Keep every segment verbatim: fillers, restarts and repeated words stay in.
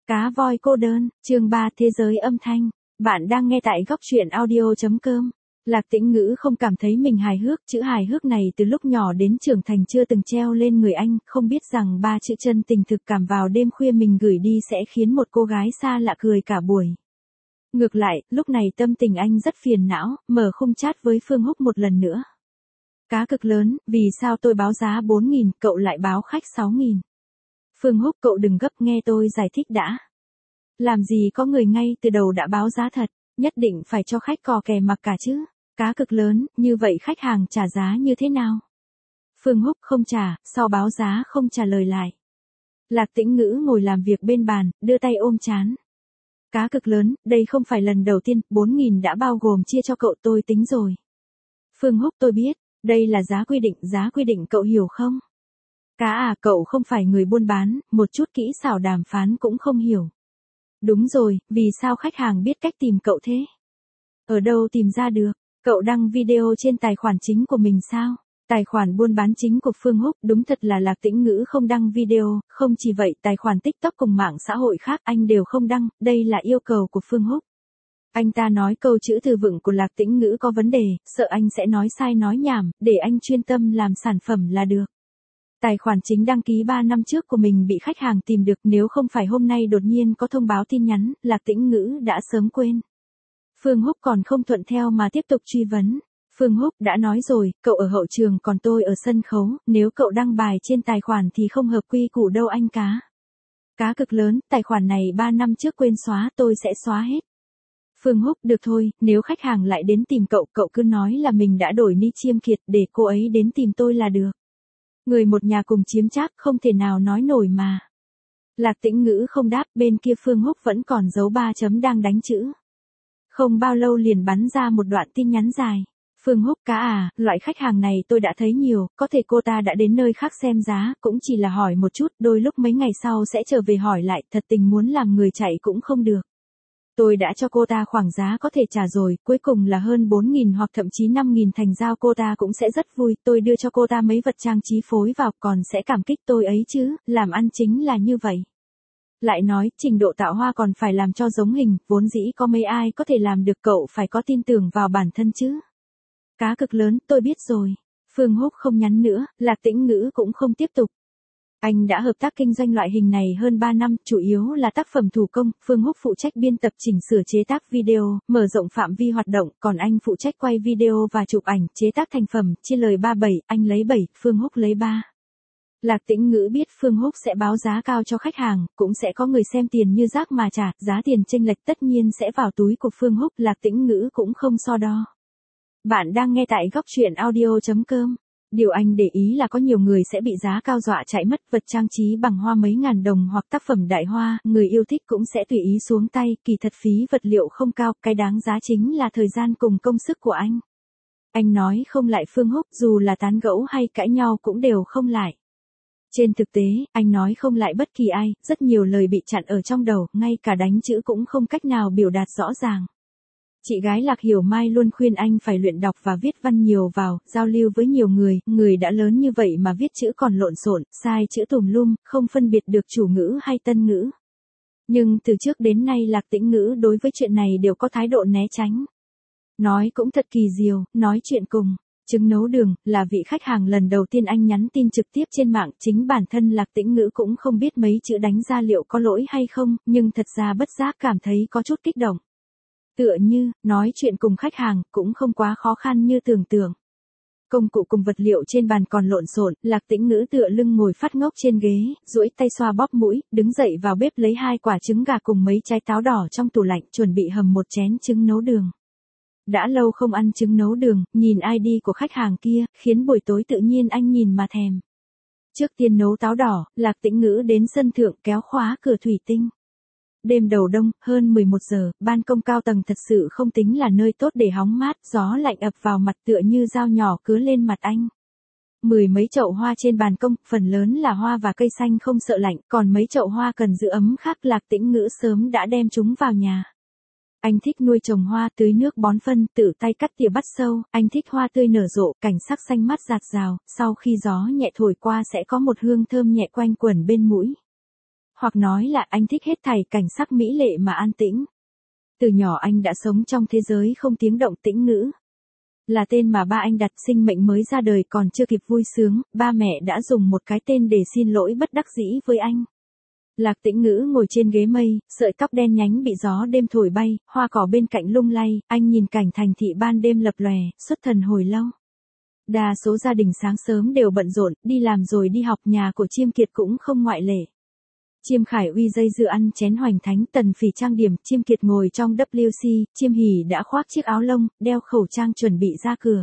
Cá voi cô đơn, chương ba Thế giới âm thanh. Bạn đang nghe tại góc truyện audio.com. Lạc Tĩnh Ngữ không cảm thấy mình hài hước, chữ hài hước này từ lúc nhỏ đến trưởng thành chưa từng treo lên người anh, không biết rằng ba chữ chân tình thực cảm vào đêm khuya mình gửi đi sẽ khiến một cô gái xa lạ cười cả buổi. Ngược lại, lúc này tâm tình anh rất phiền não, mở khung chat với Phương Húc một lần nữa. Cá cực lớn, vì sao tôi báo giá bốn nghìn, cậu lại báo khách sáu nghìn? Phương Húc, cậu đừng gấp, nghe tôi giải thích đã. Làm gì có người ngay từ đầu đã báo giá thật, nhất định phải cho khách cò kè mặc cả chứ. Cá cực lớn, như vậy khách hàng trả giá như thế nào? Phương Húc, không trả, sau báo giá không trả lời lại. Lạc Tĩnh Ngữ ngồi làm việc bên bàn, đưa tay ôm trán. Cá cực lớn, đây không phải lần đầu tiên, bốn nghìn đã bao gồm chia cho cậu, tôi tính rồi. Phương Húc, tôi biết, đây là giá quy định, giá quy định cậu hiểu không? Cá à, cậu không phải người buôn bán, một chút kỹ xảo đàm phán cũng không hiểu. Đúng rồi, vì sao khách hàng biết cách tìm cậu thế? Ở đâu tìm ra được? Cậu đăng video trên tài khoản chính của mình sao? Tài khoản buôn bán chính của Phương Húc, đúng thật là Lạc Tĩnh Ngữ không đăng video, không chỉ vậy, tài khoản TikTok cùng mạng xã hội khác anh đều không đăng, đây là yêu cầu của Phương Húc. Anh ta nói câu chữ từ vựng của Lạc Tĩnh Ngữ có vấn đề, sợ anh sẽ nói sai nói nhảm, để anh chuyên tâm làm sản phẩm là được. Tài khoản chính đăng ký ba năm trước của mình bị khách hàng tìm được, nếu không phải hôm nay đột nhiên có thông báo tin nhắn, Lạc Tĩnh Ngữ đã sớm quên. Phương Húc còn không thuận theo mà tiếp tục truy vấn. Phương Húc, đã nói rồi, cậu ở hậu trường còn tôi ở sân khấu, nếu cậu đăng bài trên tài khoản thì không hợp quy củ đâu anh Cá. Cá cực lớn, tài khoản này ba năm trước quên xóa, tôi sẽ xóa hết. Phương Húc, được thôi, nếu khách hàng lại đến tìm cậu, cậu cứ nói là mình đã đổi Ni Chiêm Kiệt để cô ấy đến tìm tôi là được. Người một nhà cùng chiếm trác, không thể nào nói nổi mà. Lạc Tĩnh Ngữ không đáp, bên kia Phương Húc vẫn còn dấu ba chấm đang đánh chữ. Không bao lâu liền bắn ra một đoạn tin nhắn dài. Phương Húc, Cá à, loại khách hàng này tôi đã thấy nhiều, có thể cô ta đã đến nơi khác xem giá, cũng chỉ là hỏi một chút, đôi lúc mấy ngày sau sẽ trở về hỏi lại, thật tình muốn làm người chạy cũng không được. Tôi đã cho cô ta khoảng giá có thể trả rồi, cuối cùng là hơn bốn nghìn hoặc thậm chí năm nghìn, thành giao cô ta cũng sẽ rất vui, tôi đưa cho cô ta mấy vật trang trí phối vào còn sẽ cảm kích tôi ấy chứ, làm ăn chính là như vậy. Lại nói, trình độ tạo hoa còn phải làm cho giống hình, vốn dĩ có mấy ai có thể làm được, cậu phải có tin tưởng vào bản thân chứ. Cá cực lớn, tôi biết rồi. Phương Húc không nhắn nữa, Lạc Tĩnh Ngữ cũng không tiếp tục. Anh đã hợp tác kinh doanh loại hình này hơn ba năm, chủ yếu là tác phẩm thủ công, Phương Húc phụ trách biên tập chỉnh sửa chế tác video, mở rộng phạm vi hoạt động, còn anh phụ trách quay video và chụp ảnh, chế tác thành phẩm, chia lời ba bảy, anh lấy bảy, Phương Húc lấy ba. Lạc Tĩnh Ngữ biết Phương Húc sẽ báo giá cao cho khách hàng, cũng sẽ có người xem tiền như rác mà trả, giá tiền chênh lệch tất nhiên sẽ vào túi của Phương Húc, Lạc Tĩnh Ngữ cũng không so đo. Bạn đang nghe tại góc truyện audio.com. Điều anh để ý là có nhiều người sẽ bị giá cao dọa chạy mất, vật trang trí bằng hoa mấy ngàn đồng hoặc tác phẩm đại hoa, người yêu thích cũng sẽ tùy ý xuống tay, kỳ thật phí vật liệu không cao, cái đáng giá chính là thời gian cùng công sức của anh. Anh nói không lại Phương Húc, dù là tán gẫu hay cãi nhau cũng đều không lại. Trên thực tế, anh nói không lại bất kỳ ai, rất nhiều lời bị chặn ở trong đầu, ngay cả đánh chữ cũng không cách nào biểu đạt rõ ràng. Chị gái Lạc Hiểu Mai luôn khuyên anh phải luyện đọc và viết văn nhiều vào, giao lưu với nhiều người, người đã lớn như vậy mà viết chữ còn lộn xộn, sai chữ tùm lum, không phân biệt được chủ ngữ hay tân ngữ. Nhưng từ trước đến nay Lạc Tĩnh Ngữ đối với chuyện này đều có thái độ né tránh. Nói cũng thật kỳ diệu, nói chuyện cùng trứng nấu đường, là vị khách hàng lần đầu tiên anh nhắn tin trực tiếp trên mạng, chính bản thân Lạc Tĩnh Ngữ cũng không biết mấy chữ đánh ra liệu có lỗi hay không, nhưng thật ra bất giác cảm thấy có chút kích động. Tựa như, nói chuyện cùng khách hàng, cũng không quá khó khăn như tưởng tượng. Công cụ cùng vật liệu trên bàn còn lộn xộn, Lạc Tĩnh Ngữ tựa lưng ngồi phát ngốc trên ghế, duỗi tay xoa bóp mũi, đứng dậy vào bếp lấy hai quả trứng gà cùng mấy trái táo đỏ trong tủ lạnh, chuẩn bị hầm một chén trứng nấu đường. Đã lâu không ăn trứng nấu đường, nhìn i đê của khách hàng kia, khiến buổi tối tự nhiên anh nhìn mà thèm. Trước tiên nấu táo đỏ, Lạc Tĩnh Ngữ đến sân thượng kéo khóa cửa thủy tinh. Đêm đầu đông, hơn mười một giờ, ban công cao tầng thật sự không tính là nơi tốt để hóng mát, gió lạnh ập vào mặt tựa như dao nhỏ cứa lên mặt anh. Mười mấy chậu hoa trên ban công, phần lớn là hoa và cây xanh không sợ lạnh, còn mấy chậu hoa cần giữ ấm khác Lạc Tĩnh Ngữ sớm đã đem chúng vào nhà. Anh thích nuôi trồng hoa, tưới nước bón phân, tự tay cắt tỉa bắt sâu, anh thích hoa tươi nở rộ, cảnh sắc xanh mát rạt rào, sau khi gió nhẹ thổi qua sẽ có một hương thơm nhẹ quanh quẩn bên mũi. Hoặc nói là anh thích hết thảy cảnh sắc mỹ lệ mà an tĩnh. Từ nhỏ anh đã sống trong thế giới không tiếng động tĩnh ngữ. Là tên mà ba anh đặt, sinh mệnh mới ra đời còn chưa kịp vui sướng, ba mẹ đã dùng một cái tên để xin lỗi bất đắc dĩ với anh. Lạc Tĩnh Ngữ ngồi trên ghế mây, sợi tóc đen nhánh bị gió đêm thổi bay, hoa cỏ bên cạnh lung lay, anh nhìn cảnh thành thị ban đêm lập lòe, xuất thần hồi lâu. Đa số gia đình sáng sớm đều bận rộn, đi làm rồi đi học, nhà của Chiêm Kiệt cũng không ngoại lệ. Chiêm Khải Uy dây dưa ăn chén hoành thánh, Tần Phỉ trang điểm, Chiêm Kiệt ngồi trong W C, Chiêm Hỉ đã khoác chiếc áo lông, đeo khẩu trang chuẩn bị ra cửa.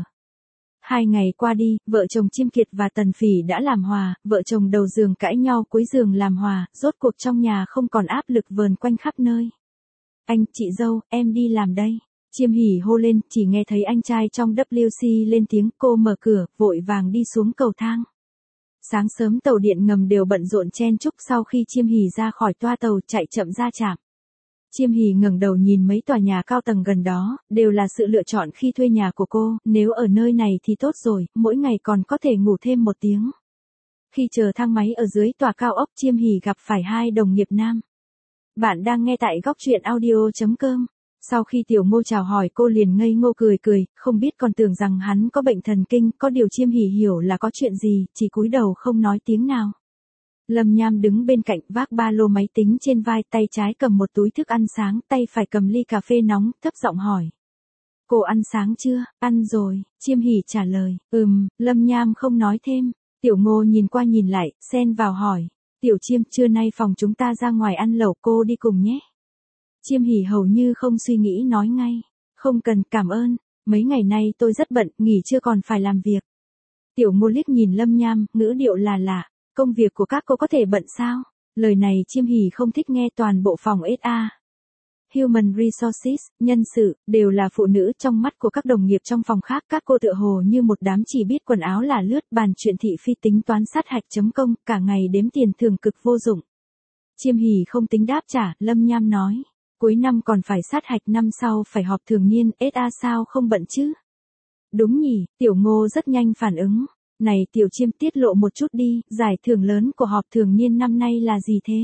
Hai ngày qua đi, vợ chồng Chiêm Kiệt và Tần Phỉ đã làm hòa, vợ chồng đầu giường cãi nhau cuối giường làm hòa, rốt cuộc trong nhà không còn áp lực vờn quanh khắp nơi. Anh, chị dâu, em đi làm đây. Chiêm Hỉ hô lên, chỉ nghe thấy anh trai trong W C lên tiếng, cô mở cửa, vội vàng đi xuống cầu thang. Sáng sớm tàu điện ngầm đều bận rộn chen chúc, sau khi Chiêm Hỉ ra khỏi toa tàu chạy chậm ra trạm. Chiêm Hỉ ngẩng đầu nhìn mấy tòa nhà cao tầng gần đó, đều là sự lựa chọn khi thuê nhà của cô, nếu ở nơi này thì tốt rồi, mỗi ngày còn có thể ngủ thêm một tiếng. Khi chờ thang máy ở dưới tòa cao ốc, Chiêm Hỉ gặp phải hai đồng nghiệp nam. Bạn đang nghe tại góc truyện audio chấm com. Sau khi Tiểu Ngô chào hỏi cô liền ngây ngô cười cười, không biết còn tưởng rằng hắn có bệnh thần kinh, có điều Chiêm Hỉ hiểu là có chuyện gì, chỉ cúi đầu không nói tiếng nào. Lâm Nham đứng bên cạnh vác ba lô máy tính trên vai, tay trái cầm một túi thức ăn sáng, tay phải cầm ly cà phê nóng, thấp giọng hỏi. Cô ăn sáng chưa? Ăn rồi, Chiêm Hỉ trả lời. Ừm, Lâm Nham không nói thêm. Tiểu Ngô nhìn qua nhìn lại, xen vào hỏi. Tiểu Chiêm, trưa nay phòng chúng ta ra ngoài ăn lẩu, cô đi cùng nhé. Chiêm Hỉ hầu như không suy nghĩ nói ngay. Không cần, cảm ơn. Mấy ngày nay tôi rất bận, nghỉ chưa còn phải làm việc. Tiểu Ngô liếc nhìn Lâm Nham, ngữ điệu là lạ. Công việc của các cô có thể bận sao? Lời này Chiêm Hỉ không thích nghe. Toàn bộ phòng ét a, Human Resources, nhân sự, đều là phụ nữ. Trong mắt của các đồng nghiệp trong phòng khác, các cô tựa hồ như một đám chỉ biết quần áo là lướt, bàn chuyện thị phi, tính toán sát hạch chấm công, cả ngày đếm tiền thường cực vô dụng. Chiêm Hỉ không tính đáp trả, Lâm Nham nói. Cuối năm còn phải sát hạch, năm sau phải họp thường niên, ét a sao không bận chứ? Đúng nhỉ, Tiểu Ngô rất nhanh phản ứng. Này Tiểu Chiêm, tiết lộ một chút đi, giải thưởng lớn của họp thường niên năm nay là gì thế?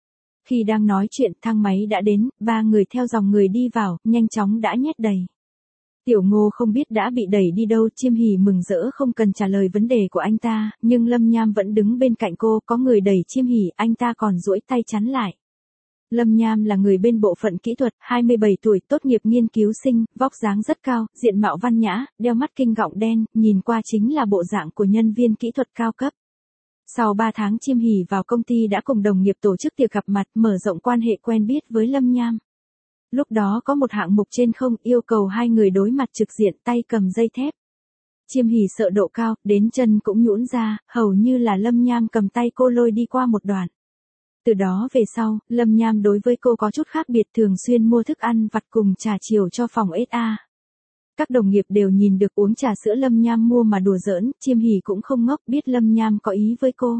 Khi đang nói chuyện, thang máy đã đến, ba người theo dòng người đi vào, nhanh chóng đã nhét đầy. Tiểu Ngô không biết đã bị đẩy đi đâu, Chiêm Hỉ mừng rỡ không cần trả lời vấn đề của anh ta, nhưng Lâm Nham vẫn đứng bên cạnh cô, có người đẩy Chiêm Hỉ, anh ta còn duỗi tay chắn lại. Lâm Nham là người bên bộ phận kỹ thuật, hai mươi bảy tuổi, tốt nghiệp nghiên cứu sinh, vóc dáng rất cao, diện mạo văn nhã, đeo mắt kinh gọng đen, nhìn qua chính là bộ dạng của nhân viên kỹ thuật cao cấp. Sau ba tháng Chiêm Hỉ vào công ty đã cùng đồng nghiệp tổ chức tiệc gặp mặt, mở rộng quan hệ quen biết với Lâm Nham. Lúc đó có một hạng mục trên không, yêu cầu hai người đối mặt trực diện, tay cầm dây thép. Chiêm Hỉ sợ độ cao, đến chân cũng nhũn ra, hầu như là Lâm Nham cầm tay cô lôi đi qua một đoạn. Từ đó về sau, Lâm Nham đối với cô có chút khác biệt, thường xuyên mua thức ăn vặt cùng trà chiều cho phòng ét a. Các đồng nghiệp đều nhìn được uống trà sữa Lâm Nham mua mà đùa giỡn, Chiêm Hỉ cũng không ngốc, biết Lâm Nham có ý với cô.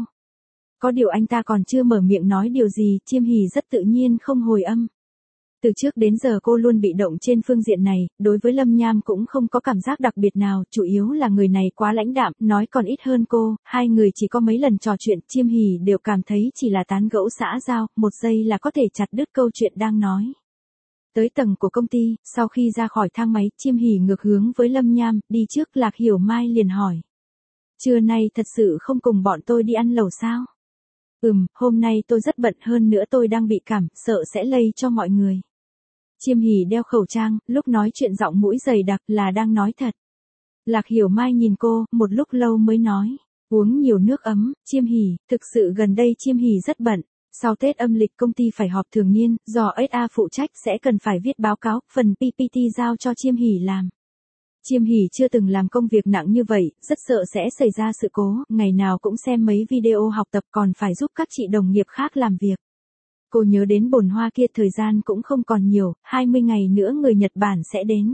Có điều anh ta còn chưa mở miệng nói điều gì, Chiêm Hỉ rất tự nhiên không hồi âm. Từ trước đến giờ cô luôn bị động trên phương diện này, đối với Lâm Nham cũng không có cảm giác đặc biệt nào, chủ yếu là người này quá lãnh đạm, nói còn ít hơn cô, hai người chỉ có mấy lần trò chuyện, Chiêm Hỉ đều cảm thấy chỉ là tán gẫu xã giao, một giây là có thể chặt đứt câu chuyện đang nói. Tới tầng của công ty, sau khi ra khỏi thang máy, Chiêm Hỉ ngược hướng với Lâm Nham, đi trước. Lạc Hiểu Mai liền hỏi. Trưa nay thật sự không cùng bọn tôi đi ăn lẩu sao? Ừm, hôm nay tôi rất bận, hơn nữa tôi đang bị cảm, sợ sẽ lây cho mọi người. Chiêm Hỉ đeo khẩu trang, lúc nói chuyện giọng mũi dày đặc, là đang nói thật. Lạc Hiểu Mai nhìn cô, một lúc lâu mới nói. Uống nhiều nước ấm, Chiêm Hỉ, thực sự gần đây Chiêm Hỉ rất bận. Sau Tết âm lịch công ty phải họp thường niên, do ét a phụ trách sẽ cần phải viết báo cáo, phần pê pê tê giao cho Chiêm Hỉ làm. Chiêm Hỉ chưa từng làm công việc nặng như vậy, rất sợ sẽ xảy ra sự cố, ngày nào cũng xem mấy video học tập, còn phải giúp các chị đồng nghiệp khác làm việc. Cô nhớ đến bồn hoa kia, thời gian cũng không còn nhiều, hai mươi ngày nữa người Nhật Bản sẽ đến.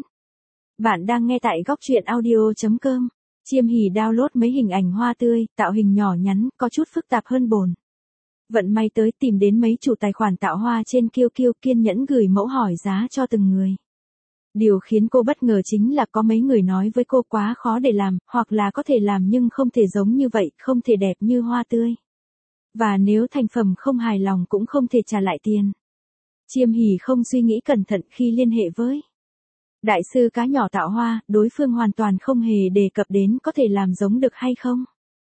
Bạn đang nghe tại góc truyện audio chấm com. Chiêm Hỉ download mấy hình ảnh hoa tươi, tạo hình nhỏ nhắn, có chút phức tạp hơn bồn. Vận may tới tìm đến mấy chủ tài khoản tạo hoa trên Kiêu Kiêu, kiên nhẫn gửi mẫu hỏi giá cho từng người. Điều khiến cô bất ngờ chính là có mấy người nói với cô quá khó để làm, hoặc là có thể làm nhưng không thể giống như vậy, không thể đẹp như hoa tươi. Và nếu thành phẩm không hài lòng cũng không thể trả lại tiền. Chiêm Hỷ không suy nghĩ cẩn thận khi liên hệ với đại sư cá nhỏ tạo hoa, đối phương hoàn toàn không hề đề cập đến có thể làm giống được hay không.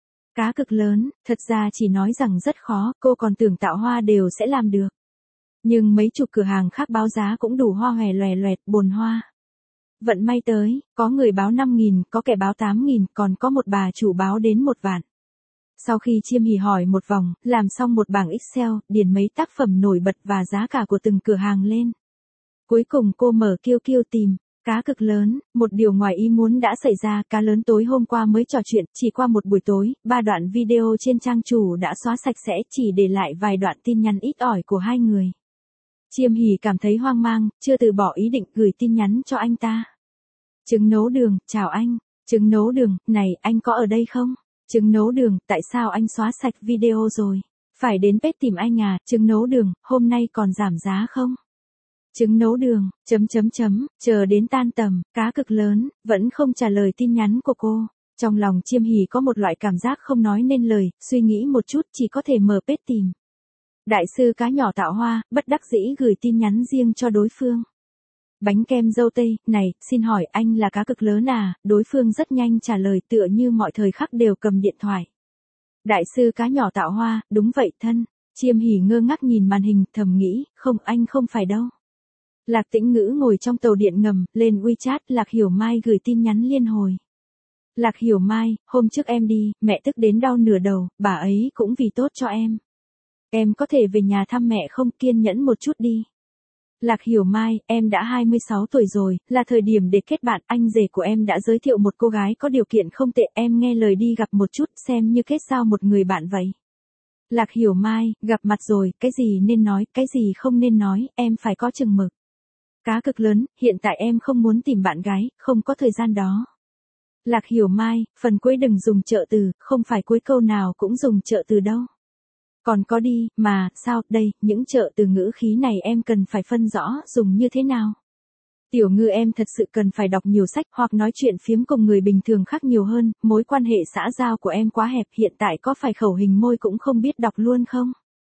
Cá cực lớn, thật ra chỉ nói rằng rất khó, cô còn tưởng tạo hoa đều sẽ làm được. Nhưng mấy chục cửa hàng khác báo giá cũng đủ hoa hòe loè loẹt, bồn hoa. Vận may tới, có người báo năm nghìn, có kẻ báo tám nghìn, còn có một bà chủ báo đến một vạn. Sau khi Chiêm Hỷ hỏi một vòng, làm xong một bảng Excel, điền mấy tác phẩm nổi bật và giá cả của từng cửa hàng lên. Cuối cùng cô mở kiêu kiêu tìm, cá cực lớn, một điều ngoài ý muốn đã xảy ra, cá lớn tối hôm qua mới trò chuyện, chỉ qua một buổi tối, ba đoạn video trên trang chủ đã xóa sạch sẽ, chỉ để lại vài đoạn tin nhắn ít ỏi của hai người. Chiêm Hỷ cảm thấy hoang mang, chưa từ bỏ ý định gửi tin nhắn cho anh ta. Trứng nấu đường, chào anh, trứng nấu đường, này, anh có ở đây không? Trứng nấu đường, tại sao anh xóa sạch video rồi? Phải đến page tìm anh à, trứng nấu đường, hôm nay còn giảm giá không? Trứng nấu đường, chấm chấm chấm, chờ đến tan tầm, cá cực lớn, vẫn không trả lời tin nhắn của cô. Trong lòng Chiêm Hỷ có một loại cảm giác không nói nên lời, suy nghĩ một chút chỉ có thể mở page tìm. Đại sư cá nhỏ tạo hoa, bất đắc dĩ gửi tin nhắn riêng cho đối phương. Bánh kem dâu tây, này, xin hỏi anh là cá cực lớn à, đối phương rất nhanh trả lời tựa như mọi thời khắc đều cầm điện thoại. Đại sư cá nhỏ tạo hoa, đúng vậy thân. Chiêm Hỷ ngơ ngác nhìn màn hình, thầm nghĩ, không, anh không phải đâu. Lạc Tĩnh Ngữ ngồi trong tàu điện ngầm, lên WeChat, Lạc Hiểu Mai gửi tin nhắn liên hồi. Lạc Hiểu Mai, hôm trước em đi, mẹ tức đến đau nửa đầu, bà ấy cũng vì tốt cho em. Em có thể về nhà thăm mẹ không, kiên nhẫn một chút đi. Lạc Hiểu Mai, em đã hai mươi sáu tuổi rồi, là thời điểm để kết bạn, anh rể của em đã giới thiệu một cô gái có điều kiện không tệ, em nghe lời đi gặp một chút, xem như kết giao một người bạn vậy. Lạc Hiểu Mai, gặp mặt rồi, cái gì nên nói, cái gì không nên nói, em phải có chừng mực. Cá cực lớn, hiện tại em không muốn tìm bạn gái, không có thời gian đó. Lạc Hiểu Mai, phần cuối đừng dùng trợ từ, không phải cuối câu nào cũng dùng trợ từ đâu. Còn có đi, mà, sao, đây, những trợ từ ngữ khí này em cần phải phân rõ, dùng như thế nào. Tiểu Ngư em thật sự cần phải đọc nhiều sách hoặc nói chuyện phiếm cùng người bình thường khác nhiều hơn, mối quan hệ xã giao của em quá hẹp, hiện tại có phải khẩu hình môi cũng không biết đọc luôn không?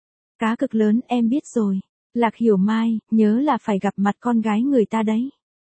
Cá cực lớn, em biết rồi. Lạc Hiểu Mai, nhớ là phải gặp mặt con gái người ta đấy.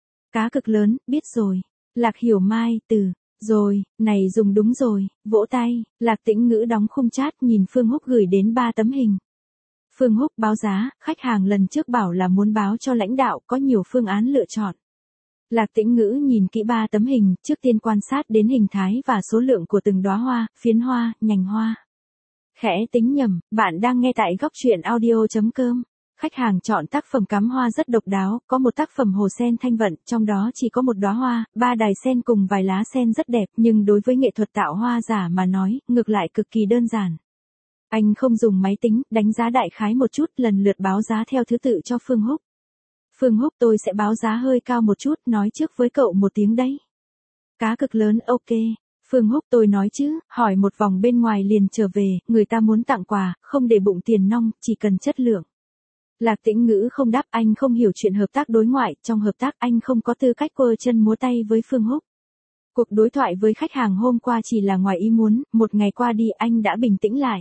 Cá cực lớn, biết rồi. Lạc Hiểu Mai, từ, rồi, này dùng đúng rồi, vỗ tay, Lạc Tĩnh Ngữ đóng khung chat nhìn Phương Húc gửi đến ba tấm hình. Phương Húc báo giá, khách hàng lần trước bảo là muốn báo cho lãnh đạo, có nhiều phương án lựa chọn. Lạc Tĩnh Ngữ nhìn kỹ ba tấm hình, trước tiên quan sát đến hình thái và số lượng của từng đóa hoa, phiến hoa, nhành hoa. Khẽ tính nhầm, bạn đang nghe tại góc truyện audio chấm com. Khách hàng chọn tác phẩm cắm hoa rất độc đáo, có một tác phẩm hồ sen thanh vận, trong đó chỉ có một đóa hoa, ba đài sen cùng vài lá sen rất đẹp, nhưng đối với nghệ thuật tạo hoa giả mà nói, ngược lại cực kỳ đơn giản. Anh không dùng máy tính, đánh giá đại khái một chút, lần lượt báo giá theo thứ tự cho Phương Húc. Phương Húc, tôi sẽ báo giá hơi cao một chút, nói trước với cậu một tiếng đấy. Cá cực lớn, ok. Phương Húc, tôi nói chứ, hỏi một vòng bên ngoài liền trở về, người ta muốn tặng quà, không để bụng tiền nong, chỉ cần chất lượng. Lạc Tĩnh Ngữ không đáp, anh không hiểu chuyện hợp tác đối ngoại, trong hợp tác anh không có tư cách quơ chân múa tay với Phương Húc. Cuộc đối thoại với khách hàng hôm qua chỉ là ngoài ý muốn, một ngày qua đi anh đã bình tĩnh lại.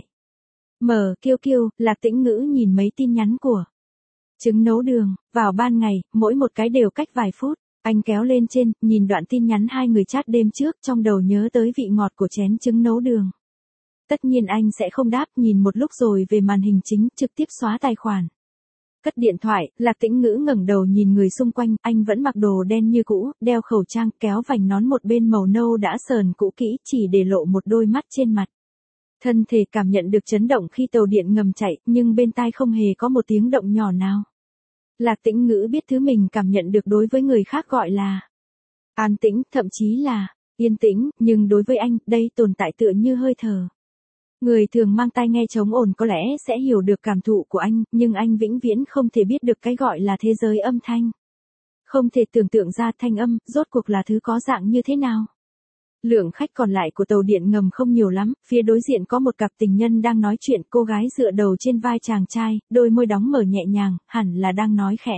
Mở kiêu kiêu, Lạc Tĩnh Ngữ nhìn mấy tin nhắn của trứng nấu đường, vào ban ngày, mỗi một cái đều cách vài phút. Anh kéo lên trên, nhìn đoạn tin nhắn hai người chat đêm trước, trong đầu nhớ tới vị ngọt của chén trứng nấu đường. Tất nhiên anh sẽ không đáp, nhìn một lúc rồi về màn hình chính, trực tiếp xóa tài khoản. Cất điện thoại, Lạc Tĩnh Ngữ ngẩng đầu nhìn người xung quanh, anh vẫn mặc đồ đen như cũ, đeo khẩu trang, kéo vành nón một bên màu nâu đã sờn cũ kỹ, chỉ để lộ một đôi mắt trên mặt. Thân thể cảm nhận được chấn động khi tàu điện ngầm chạy, nhưng bên tai không hề có một tiếng động nhỏ nào. Lạc Tĩnh Ngữ biết thứ mình cảm nhận được đối với người khác gọi là an tĩnh, thậm chí là yên tĩnh, nhưng đối với anh, đây tồn tại tựa như hơi thở. Người thường mang tai nghe chống ồn có lẽ sẽ hiểu được cảm thụ của anh, nhưng anh vĩnh viễn không thể biết được cái gọi là thế giới âm thanh. Không thể tưởng tượng ra thanh âm, rốt cuộc là thứ có dạng như thế nào. Lượng khách còn lại của tàu điện ngầm không nhiều lắm, phía đối diện có một cặp tình nhân đang nói chuyện, cô gái dựa đầu trên vai chàng trai, đôi môi đóng mở nhẹ nhàng, hẳn là đang nói khẽ.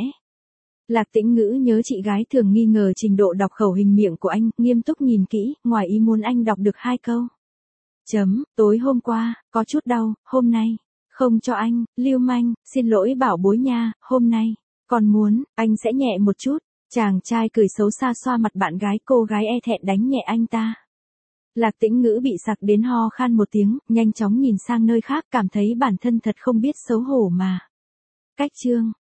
Lạc Tĩnh Ngữ nhớ chị gái thường nghi ngờ trình độ đọc khẩu hình miệng của anh, nghiêm túc nhìn kỹ, ngoài ý muốn anh đọc được hai câu. Chấm, tối hôm qua, có chút đau, hôm nay, không cho anh, lưu manh, xin lỗi bảo bối nha, hôm nay, còn muốn, anh sẽ nhẹ một chút. Chàng trai cười xấu xa xoa mặt bạn gái, cô gái e thẹn đánh nhẹ anh ta. Lạc Tĩnh Ngữ bị sặc đến ho khan một tiếng, nhanh chóng nhìn sang nơi khác, cảm thấy bản thân thật không biết xấu hổ mà. Cách chương